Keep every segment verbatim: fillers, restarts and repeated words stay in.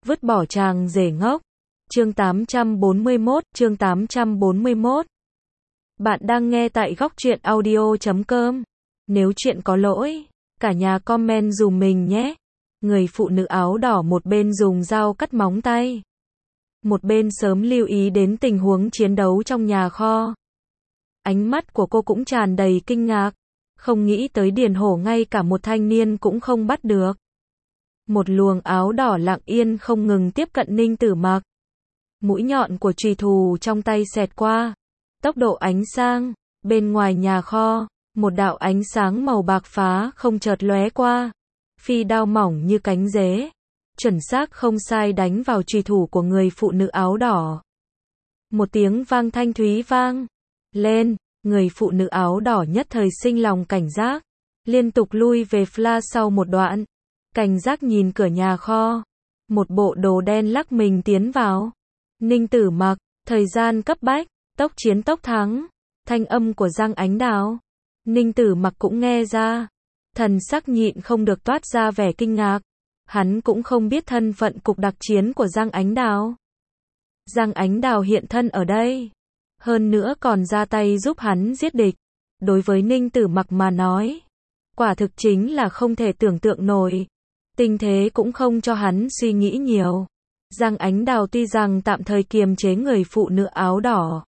vứt bỏ chàng rể ngốc. Chương tám trăm bốn mươi mốt, chương tám trăm bốn mươi mốt. Bạn đang nghe tại góc truyện audio chấm com. Nếu chuyện có lỗi, cả nhà comment dùm mình nhé. Người phụ nữ áo đỏ một bên dùng dao cắt móng tay, một bên sớm lưu ý đến tình huống chiến đấu trong nhà kho. Ánh mắt của cô cũng tràn đầy kinh ngạc, không nghĩ tới Điền Hổ ngay cả một thanh niên cũng không bắt được. Một luồng áo đỏ lặng yên không ngừng tiếp cận Ninh Tử Mặc. Mũi nhọn của chùy thủ trong tay xẹt qua, tốc độ ánh sáng, bên ngoài nhà kho, một đạo ánh sáng màu bạc phá không chợt lóe qua, phi đao mỏng như cánh dế, chuẩn xác không sai đánh vào chùy thủ của người phụ nữ áo đỏ. Một tiếng vang thanh thúy vang lên, người phụ nữ áo đỏ nhất thời sinh lòng cảnh giác, liên tục lui về fla sau một đoạn, cảnh giác nhìn cửa nhà kho, một bộ đồ đen lắc mình tiến vào. Ninh Tử Mặc, thời gian cấp bách, tốc chiến tốc thắng, thanh âm của Giang Ánh Đào. Ninh Tử Mặc cũng nghe ra, thần sắc nhịn không được toát ra vẻ kinh ngạc, hắn cũng không biết thân phận cục đặc chiến của Giang Ánh Đào. Giang Ánh Đào hiện thân ở đây, hơn nữa còn ra tay giúp hắn giết địch. Đối với Ninh Tử Mặc mà nói, quả thực chính là không thể tưởng tượng nổi. Tình thế cũng không cho hắn suy nghĩ nhiều. Giang Ánh Đào tuy rằng tạm thời kiềm chế người phụ nữ áo đỏ,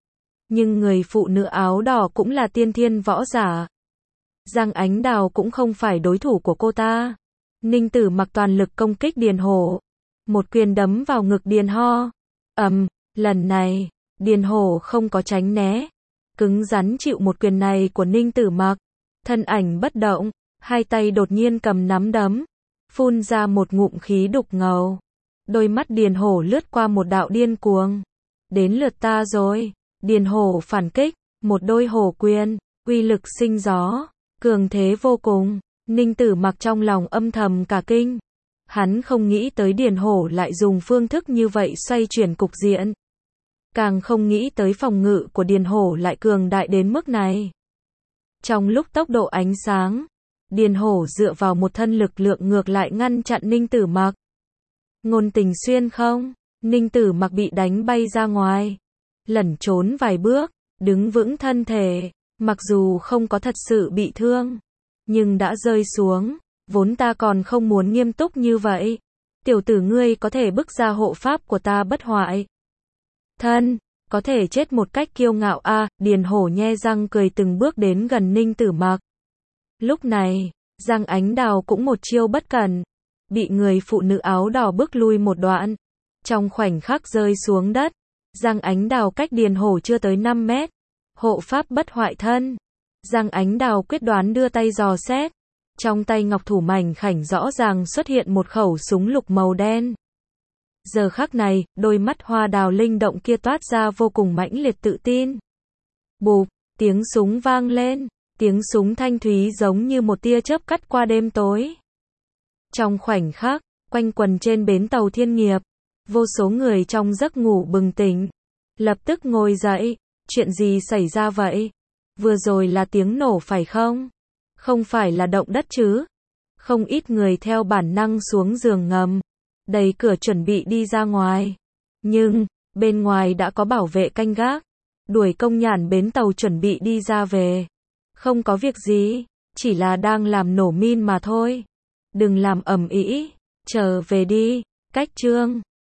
nhưng người phụ nữ áo đỏ cũng là tiên thiên võ giả. Giang Ánh Đào cũng không phải đối thủ của cô ta. Ninh Tử Mặc toàn lực công kích Điền Hổ, một quyền đấm vào ngực Điền Ho. Ầm, um, lần này, Điền Hổ không có tránh né, cứng rắn chịu một quyền này của Ninh Tử Mặc, thân ảnh bất động, hai tay đột nhiên cầm nắm đấm, phun ra một ngụm khí đục ngầu. Đôi mắt Điền Hổ lướt qua một đạo điên cuồng. Đến lượt ta rồi. Điền Hổ phản kích, một đôi hổ quyền, uy lực sinh gió, cường thế vô cùng. Ninh Tử Mặc trong lòng âm thầm cả kinh. Hắn không nghĩ tới Điền Hổ lại dùng phương thức như vậy xoay chuyển cục diện. Càng không nghĩ tới phòng ngự của Điền Hổ lại cường đại đến mức này. Trong lúc tốc độ ánh sáng, Điền Hổ dựa vào một thân lực lượng ngược lại ngăn chặn Ninh Tử Mặc. Ngôn tình xuyên không? Ninh Tử Mặc bị đánh bay ra ngoài, lẩn trốn vài bước, đứng vững thân thể, mặc dù không có thật sự bị thương, nhưng đã rơi xuống. Vốn ta còn không muốn nghiêm túc như vậy. Tiểu tử ngươi có thể bức ra hộ pháp của ta bất hoại thân, có thể chết một cách kiêu ngạo a. À, Điền Hổ nhe răng cười từng bước đến gần Ninh Tử Mặc. Lúc này, Giang Ánh Đào cũng một chiêu bất cẩn, bị người phụ nữ áo đỏ bước lui một đoạn, trong khoảnh khắc rơi xuống đất. Giang Ánh Đào cách Điền Hổ chưa tới năm mét, hộ pháp bất hoại thân. Giang Ánh Đào quyết đoán đưa tay dò xét, trong tay ngọc thủ mảnh khảnh rõ ràng xuất hiện một khẩu súng lục màu đen. Giờ khắc này, đôi mắt hoa đào linh động kia toát ra vô cùng mãnh liệt tự tin. Bụp, tiếng súng vang lên, tiếng súng thanh thúy giống như một tia chớp cắt qua đêm tối. Trong khoảnh khắc, quanh quần trên bến tàu Thiên Nghiệp, vô số người trong giấc ngủ bừng tỉnh, lập tức ngồi dậy. Chuyện gì xảy ra vậy? Vừa rồi là tiếng nổ phải không? Không phải là động đất chứ? Không ít người theo bản năng xuống giường ngầm, đẩy cửa chuẩn bị đi ra ngoài. Nhưng, bên ngoài đã có bảo vệ canh gác, đuổi công nhàn bến tàu chuẩn bị đi ra về. Không có việc gì, chỉ là đang làm nổ min mà thôi. Đừng làm ầm ĩ, trở về đi. Cách chương